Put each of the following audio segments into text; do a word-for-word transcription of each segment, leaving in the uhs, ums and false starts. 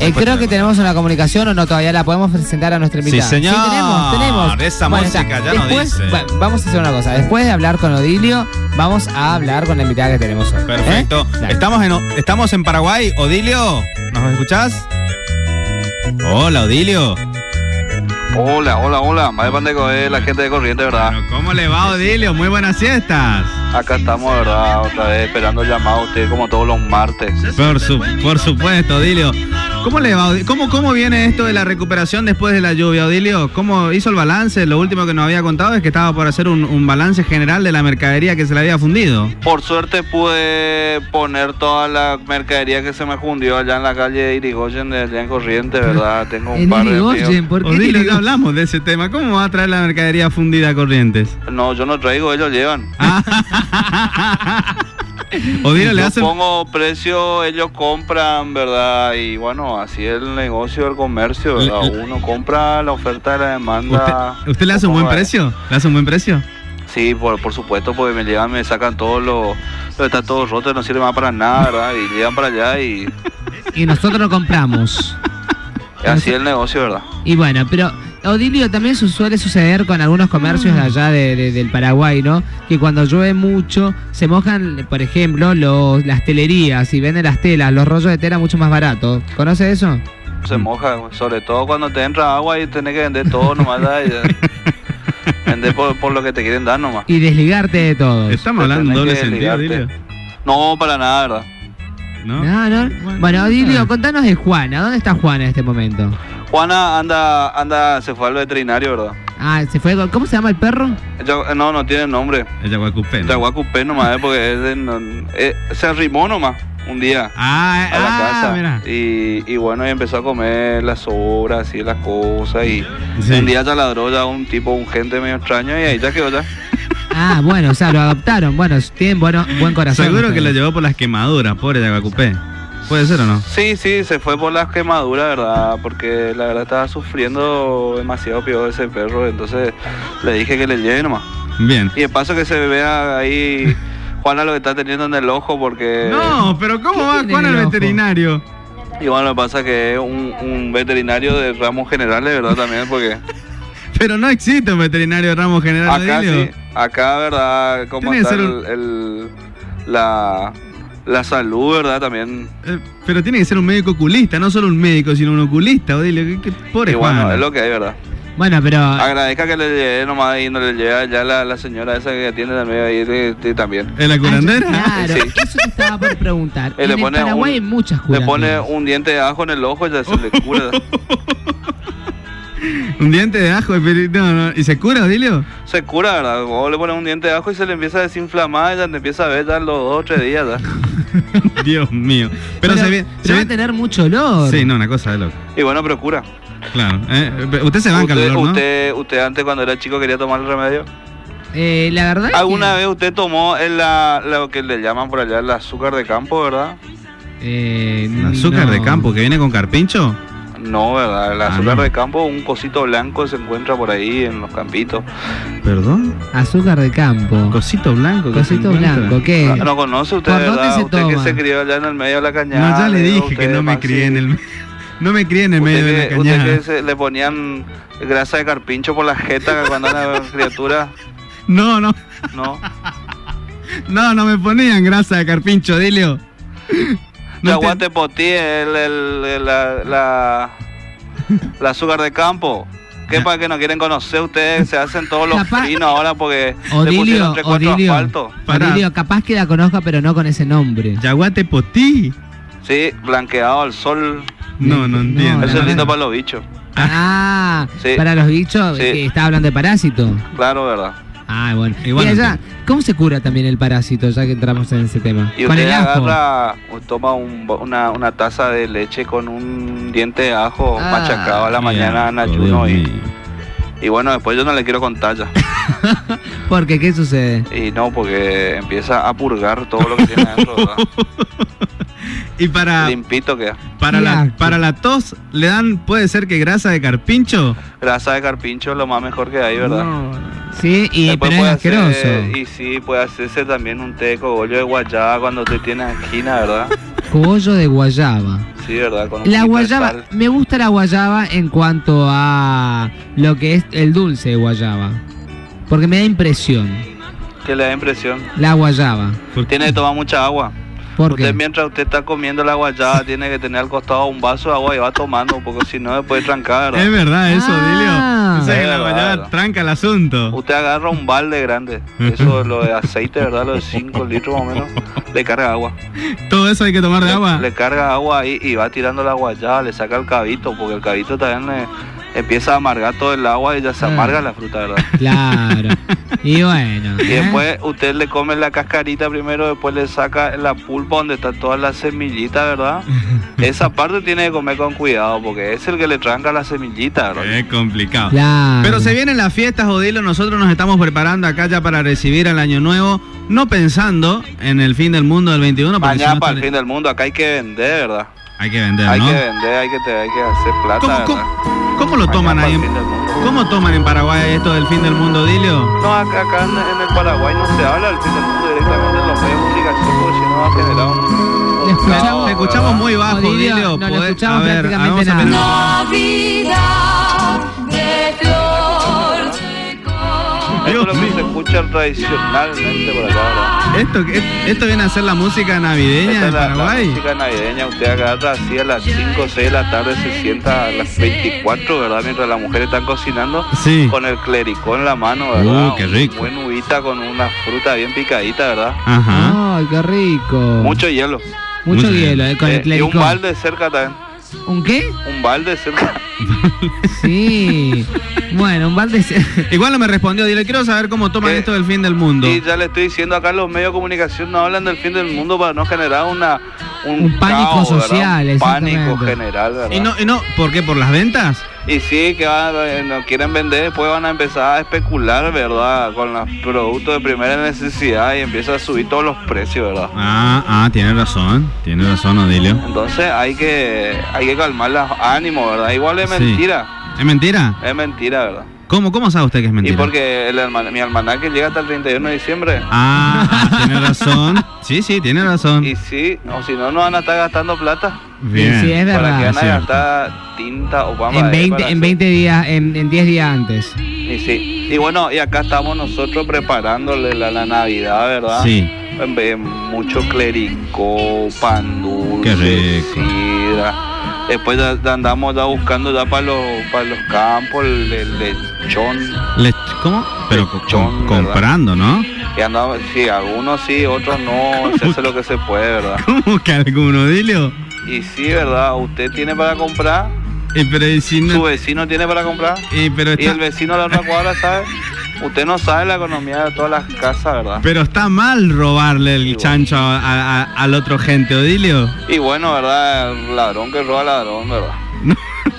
Eh, creo que tenemos una comunicación o no, todavía la podemos presentar a nuestra invitada. Sí, señor. Sí, tenemos, tenemos. Esa Bueno, música está. ya Después, nos dice. va- vamos a hacer una cosa. Después de hablar con Odilio, vamos a hablar con la invitada que tenemos hoy. Perfecto. ¿Eh? Dale. Estamos en, estamos en Paraguay. Odilio, ¿nos escuchás? Hola, Odilio. Hola, hola, hola. Más de Pandeco es la gente de Corriente, ¿verdad? Bueno, ¿cómo le va, Odilio? Muy buenas siestas. Acá estamos, ¿verdad? Otra vez esperando el llamado a usted como todos los martes. Por, su, por supuesto, Odilio. ¿Cómo le va? Odilio? ¿Cómo, ¿Cómo viene esto de la recuperación después de la lluvia, Odilio? ¿Cómo hizo el balance? Lo último que nos había contado es que estaba por hacer un, un balance general de la mercadería que se le había fundido. Por suerte pude poner toda la mercadería que se me fundió allá en la calle Irigoyen de allá en Corriente, ¿verdad? Tengo un En par de Irigoyen, amigos. ¿por qué Odilio, ya Irigoyen? hablamos de ese tema. ¿Cómo va a traer la mercadería fundida a Corrientes? No, yo no traigo, ellos llevan. Odilio, le Yo hace... pongo precio, ellos compran, ¿verdad? Y bueno, así es el negocio del comercio, ¿verdad? Le- Uno compra la oferta de la demanda. ¿Usted, ¿Usted le hace un buen ¿Cómo va? precio? ¿Le hace un buen precio? Sí, por, por supuesto, porque me llegan, me sacan todo lo, lo está todo roto, no sirve más para nada, ¿verdad? Y llegan para allá y Y nosotros lo compramos. así es el negocio, ¿verdad? Y bueno, pero Odilio, también su- suele suceder con algunos comercios de allá de, de- del Paraguay, ¿no? Que cuando llueve mucho se mojan, por ejemplo, los, las telerías y venden las telas, los rollos de tela mucho más baratos. ¿Conoce eso? Se moja, sobre todo cuando te entra agua y tenés que vender todo nomás, ¿verdad? Y ya. Vender por, por lo que te quieren dar nomás. Y desligarte de todo. Estamos hablando en tenés doble que sentido, desligarte. Odilio. No, para nada, ¿verdad? ¿No? No, no. Bueno, Odilio, contanos de Juana. ¿Dónde está Juana en este momento? Juana anda, anda, se fue al veterinario, ¿verdad? Ah, se fue. con- ¿Cómo se llama el perro? Ella- no, no tiene nombre. El Yaguacupé, ¿no? Yaguacupé nomás, ¿eh? Porque es de- no- eh, se arrimó nomás un día. Ah, A la ah, casa mira. y, y bueno, y empezó a comer las sobras y las cosas y Sí. un día ya ladró ya un tipo, un gente medio extraño y ahí ya quedó ya. Ah, bueno, o sea, lo adoptaron. Bueno, tienen bueno, buen corazón. Seguro que lo ustedes. llevó por las quemaduras, pobre Yaguacupé. ¿Puede ser o no? Sí, sí, se fue por las quemaduras, ¿verdad? Porque la verdad estaba sufriendo demasiado peor ese perro, entonces le dije que le lleve nomás. Bien. Y de paso que se vea ahí Juana lo que está teniendo en el ojo porque... No, pero ¿cómo ¿Qué va tiene Juan en al el ojo? veterinario? Y bueno, lo que pasa que es un, un veterinario de ramos generales, ¿verdad? También porque... Pero no existe un veterinario de ramo general, Acá Odilio. sí, acá, ¿verdad? Como Tiene que está ser el, un- el- la, la salud, ¿verdad? También. Eh, pero tiene que ser un médico oculista, no solo un médico, sino un oculista, Odilio. Qué, qué pobre Y bueno, Juana. es lo que hay, ¿verdad? Bueno, pero. Agradezca que le lleve nomás y no le lleve allá la, la señora esa que atiende también ahí de- de- también. ¿En la Ah, curandera? Claro, Sí. eso te estaba por preguntar. Eh, En le el pone Paraguay hay un- muchas Le pone curanderas. un diente de ajo en el ojo y ya se le cura. Un diente de ajo, pero- no, no. ¿Y se cura, Odilio? Se cura, ¿verdad? Vos le pones un diente de ajo y se le empieza a desinflamar y ya te empieza a ver ya los dos o tres días. ¿ya? Dios mío. Pero, se ve... pero va a tener mucho olor. Sí, no, una cosa de loco. Y bueno, pero cura. Claro. Eh, usted se banca el usted, olor, ¿no? usted, usted antes cuando era chico quería tomar el remedio. Eh, la verdad. es ¿Alguna que, vez usted tomó el, la, lo que le llaman por allá el azúcar de campo, verdad? Eh, ¿Azúcar no. de campo que viene con carpincho? No, ¿verdad? El Ah, azúcar no. de campo, un cosito blanco se encuentra por ahí en los campitos. ¿Perdón? Azúcar de campo. Cosito blanco. que se Cosito encuentra. blanco, ¿qué? ¿No, no conoce usted, ¿Por dónde verdad? se Usted que toma? se crió allá en el medio de la cañada. No, ya le dije usted, que no me Maxi. crié en el... No me crié en el medio Usted de la que, usted cañada. que se, le ponían grasa de carpincho por la jeta cuando era criatura. No, no. No. No, no me ponían grasa de carpincho, Odilio. No No aguante potí, el, el, el- la, la, la azúcar de campo. ¿Qué para que no quieren conocer ustedes? Se hacen todos los Capaz- frinos ahora porque le Odilio, pusieron tres, cuatro Odilio. asfalto. Pará. Odilio, capaz que la conozca, pero no con ese nombre. Yaguate potí. Sí, blanqueado al sol. No, no No, entiendo. la Eso es verdad. lindo para los bichos. Ah, Sí. para los bichos, Sí. que estaba hablando de parásito. Claro, ¿verdad? Ah, bueno. Y bueno, y allá, ¿cómo se cura también el parásito, ya que entramos en ese tema? Y Con usted el ajo. agarra, o toma un, una, una taza de leche con un diente de ajo Ah, machacado a la mañana en Mira, ayuno Dios y, mío. y bueno, después yo no le quiero contar ya. Porque, ¿qué sucede? Y no, porque empieza a purgar todo lo que tiene adentro, ¿verdad? Y para, Limpito queda. para, Qué la, asco. para la tos, ¿le dan, puede ser que grasa de carpincho? Grasa de carpincho es lo más mejor que hay, ¿verdad? No. Sí, y, Después pero es puede asqueroso. hacer- y sí, puede hacerse también un té de cogollo de guayaba cuando usted tiene angina, ¿verdad? Cogollo de guayaba. Sí, ¿verdad? Con un La poquito de guayaba, sal. me gusta la guayaba en cuanto a lo que es el dulce de guayaba. Porque me da impresión. ¿Qué le da impresión? La guayaba. Tiene que tomar mucha agua. ¿Por Usted qué? mientras usted está comiendo la guayaba tiene que tener al costado un vaso de agua y va tomando, porque si no después trancar, Es ¿verdad? verdad eso, Ah. Dilio. O sea que Es la verdad, guayaba verdad. tranca el asunto. Usted agarra un balde grande, eso lo de aceite, ¿verdad? Lo de cinco litros más o menos, le carga agua. Todo eso hay que tomar de Le, agua. le carga agua ahí y va tirando la guayaba, le saca el cabito, porque el cabito también le empieza a amargar todo el agua y ya se Ah. amarga la fruta, ¿verdad? Claro. Y bueno. Y ¿eh? después usted le come la cascarita primero, después le saca la pulpa donde está toda la semillita, ¿verdad? Esa parte tiene que comer con cuidado, porque es el que le tranca la semillita, ¿verdad? Es complicado. Claro. Pero se vienen las fiestas, Odilo. Nosotros nos estamos preparando acá ya para recibir el año nuevo, no pensando en el fin del mundo del veintiuno. porque Mañana si no para el estaría- fin del mundo, acá hay que vender, ¿verdad? Hay que vender, Hay ¿no? que vender, hay que, te- hay que hacer plata, ¿Cómo, ¿verdad? cómo- cómo lo toman Mañana ahí? para el en- fin del mundo. ¿Cómo toman en Paraguay esto del fin del mundo, Dilio? No, acá, acá en, en el Paraguay no se habla del fin del mundo directamente en los medios de comunicación, porque si no va a generar un... Le un escuchamos- caos, Te escuchamos ¿verdad? muy bajo, Odilio, Dilio. no lo Podés- escuchamos a ver, prácticamente vamos a nada. ver. Navidad de flor de Esto es lo que Dios se mío. escucha tradicionalmente por acá, ¿verdad? Esto, esto viene a ser la música navideña Esta de es la, la Paraguay. música navideña, usted agarra así a las cinco o seis de la tarde, se sienta a las veinticuatro, ¿verdad? Mientras las mujeres están cocinando, Sí. con el clericó en la mano, ¿verdad? Uh, qué rico. Un buen uvita con una fruta bien picadita, ¿verdad? Ajá. Ay, qué rico. Mucho hielo. Mucho Mucho hielo, eh, con Eh, el y clericó. un balde cerca también. ¿Un qué? Un balde cerca. Sí. Bueno, un balde. Igual no me respondió, Dilio. Quiero saber cómo toman ¿Qué? esto del fin del mundo. Y ya le estoy diciendo acá, los medios de comunicación no hablan del fin del mundo para no generar una un, Un pánico caos, ¿verdad? social, Un pánico exactamente. general, ¿verdad? Y no, y no, ¿por qué? ¿Por las ventas? Y sí, que van, eh, no quieren vender, después van a empezar a especular, ¿verdad? Con los productos de primera necesidad y empieza a subir todos los precios, ¿verdad? Ah, ah, tiene razón. Tiene razón, Odilio. Entonces hay que hay que calmar los ánimos, ¿verdad? Igual es Sí. mentira, ¿Es mentira? es mentira, ¿verdad? ¿Cómo, cómo sabe usted que es mentira? Y porque el alma- mi almanaque llega hasta el treinta y uno de diciembre. Ah, ah, tiene razón. Sí, sí, tiene razón. Y sí, o si no, no van a estar gastando plata. Bien. Sí, es ¿Para que verdad. van a cierto. gastar tinta o vamos En veinte, en veinte días, en, en diez días antes. Y sí. Y bueno, y acá estamos nosotros preparándole la, la Navidad, ¿verdad? Sí. En vez- mucho clericó, pan dulce, Qué rico. sidra. Después ya, ya andamos ya buscando ya para los para los campos el, el lechón. Le- ¿Cómo? Pero co- Lechón, com- ¿verdad? comprando, ¿no? Y andamos, sí, algunos sí, otros no, se hace lo que se puede, ¿verdad? ¿Cómo que alguno, Dilio? Y sí, ¿verdad? Usted tiene para comprar, Eh, pero y si su no... vecino tiene para comprar, eh, pero, y está, el vecino de la otra cuadra sabe. Usted no sabe la economía de todas las casas, ¿verdad? pero está mal robarle el Igual. chancho a, a- a- al otro gente, Odilio. Y bueno, ¿verdad? El ladrón que roba ladrón, ¿verdad? No,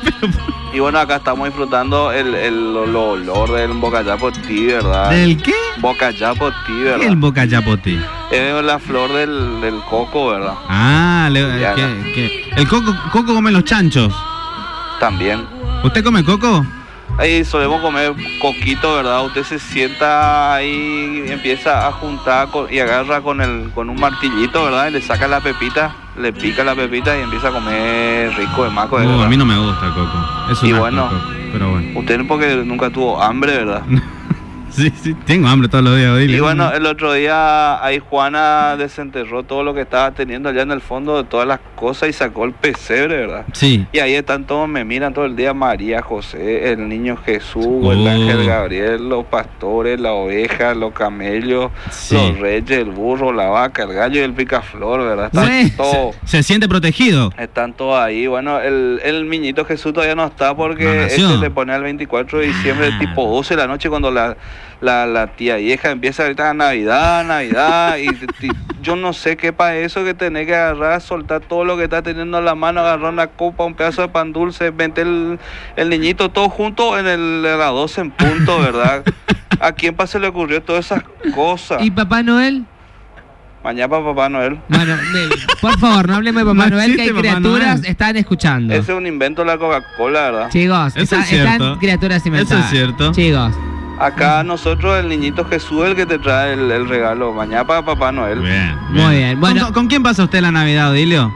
Y bueno, acá estamos disfrutando el, el, el olor del bocayapotí, ¿verdad? ¿Del qué? Bocayapotí, ¿Qué es el ¿verdad? bocayapotí? Es la flor del, del coco, ¿verdad? Ah, le- Ya, ¿qué- no. qué? El coco, coco come los chanchos. También. ¿Usted come coco? Ahí solemos comer coquito, ¿verdad? Usted se sienta ahí y empieza a juntar con- y agarra con el con un martillito, ¿verdad? Y le saca la pepita, le pica la pepita y empieza a comer rico de maco, Uh, ¿verdad? a mí no me gusta el coco. Es un Y asco bueno. el coco, pero bueno. Usted porque nunca tuvo hambre, ¿verdad? Sí, sí, tengo hambre todos los días, Odilio. Y bueno, el otro día ahí Juana desenterró todo lo que estaba teniendo allá en el fondo de todas las cosas y sacó el pesebre, ¿verdad? Sí. Y ahí están todos, me miran todo el día, María, José, el niño Jesús, Oh. el ángel Gabriel, los pastores, la oveja, los camellos, Sí. los reyes, el burro, la vaca, el gallo y el picaflor, ¿verdad? Están Sí. todos, ¿Se siente protegido? están todos ahí. Bueno, el, el niñito Jesús todavía no está No porque nació. ese le pone al veinticuatro de diciembre, Ah. tipo doce de la noche, cuando la, la, la tía vieja empieza a gritar Navidad, Navidad, y, y yo no sé qué para eso que tenés que agarrar, soltar todo lo que está teniendo en la mano, agarrar una copa, un pedazo de pan dulce, meter el, el niñito todo junto en el, a las doce en punto, ¿verdad? ¿A quién pa se le ocurrió todas esas cosas? ¿Y Papá Noel? Mañana para Papá Noel. Bueno, de- por favor, no hablemos de Papá No Noel, que hay existe Papá criaturas Noel. están escuchando. Ese es un invento de la Coca-Cola, ¿verdad? Chicos, Eso está- es cierto. están criaturas Eso inventadas. es cierto. Chicos, Acá nosotros, el niñito Jesús, el que te trae el, el regalo. Mañana para Papá Noel. Bien, Muy bien, bueno. ¿Con, con quién pasa usted la Navidad, Odilio?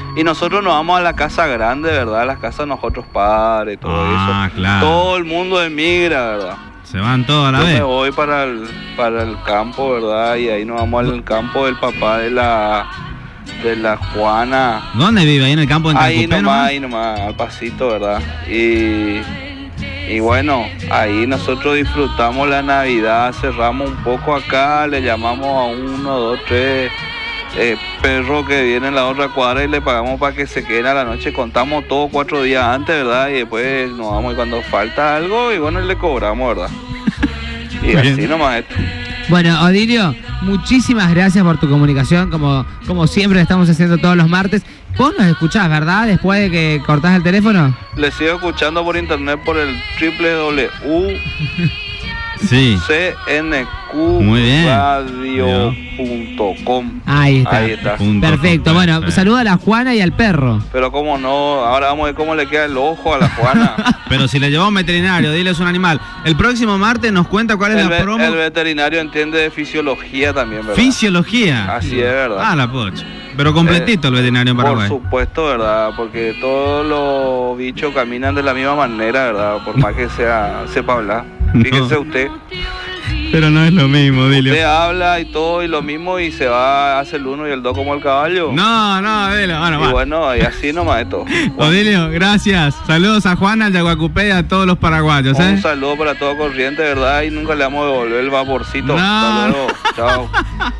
Y nosotros nos vamos a la casa grande, ¿verdad? Las casas de nosotros padres, todo Ah, eso. claro. Todo el mundo emigra, ¿verdad? Se van todos a la Yo me vez. voy para el, para el campo, ¿verdad? Y ahí nos vamos al campo del papá de la, de la Juana. ¿Dónde vive? Ahí en el campo de Ahí Cacupé, nomás, ahí nomás, al pasito, ¿verdad? Y, y bueno, ahí nosotros disfrutamos la Navidad, cerramos un poco acá, le llamamos a uno, dos, tres eh, perros que vienen en la otra cuadra y le pagamos para que se queden a la noche. Contamos todo cuatro días antes, ¿verdad? Y después nos vamos y cuando falta algo, y bueno, le cobramos, ¿verdad? Y Bien. así nomás esto. Bueno, Odilio, muchísimas gracias por tu comunicación, como, como siempre estamos haciendo todos los martes. Vos nos escuchás, ¿verdad? Después de que cortás el teléfono. Le sigo escuchando por internet por el doble u doble u doble u Sí. C N Q Muy bien. radio punto com. Ahí está. Ahí está. Punto Perfecto. com, Bueno, perfecto. saluda a la Juana y al perro. Pero cómo no, ahora vamos a ver cómo le queda el ojo a la Juana. Pero si le llevó a un veterinario, dile es un animal. El próximo martes nos cuenta cuál es El, la ve- promo. el veterinario entiende de fisiología también, ¿verdad? Fisiología. Así es, ¿verdad? Ah, la pocha. Pero completito el veterinario en Por Paraguay. supuesto, ¿verdad? Porque todos los bichos caminan de la misma manera, ¿verdad? Por más que sea sepa hablar. Fíjese No. usted. Pero no es lo mismo, Dilio. Usted habla y todo y lo mismo y se va, hace el uno y el dos como el caballo. No, no, Dilio. Bueno, Y va. bueno, y así nomás esto. Odilio, gracias. Saludos a Juana, al Yaguacupé y a todos los paraguayos, Un ¿eh? saludo para todo Corriente, ¿verdad? Y nunca le vamos a devolver el vaporcito. No. Hasta luego. Chao.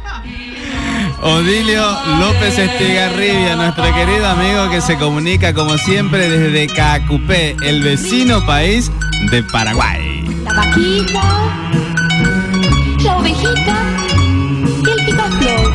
Odilio López Estigarribia, nuestro querido amigo que se comunica como siempre desde Cacupé, el vecino país de Paraguay. La vaquita, la ovejita y el picaflor.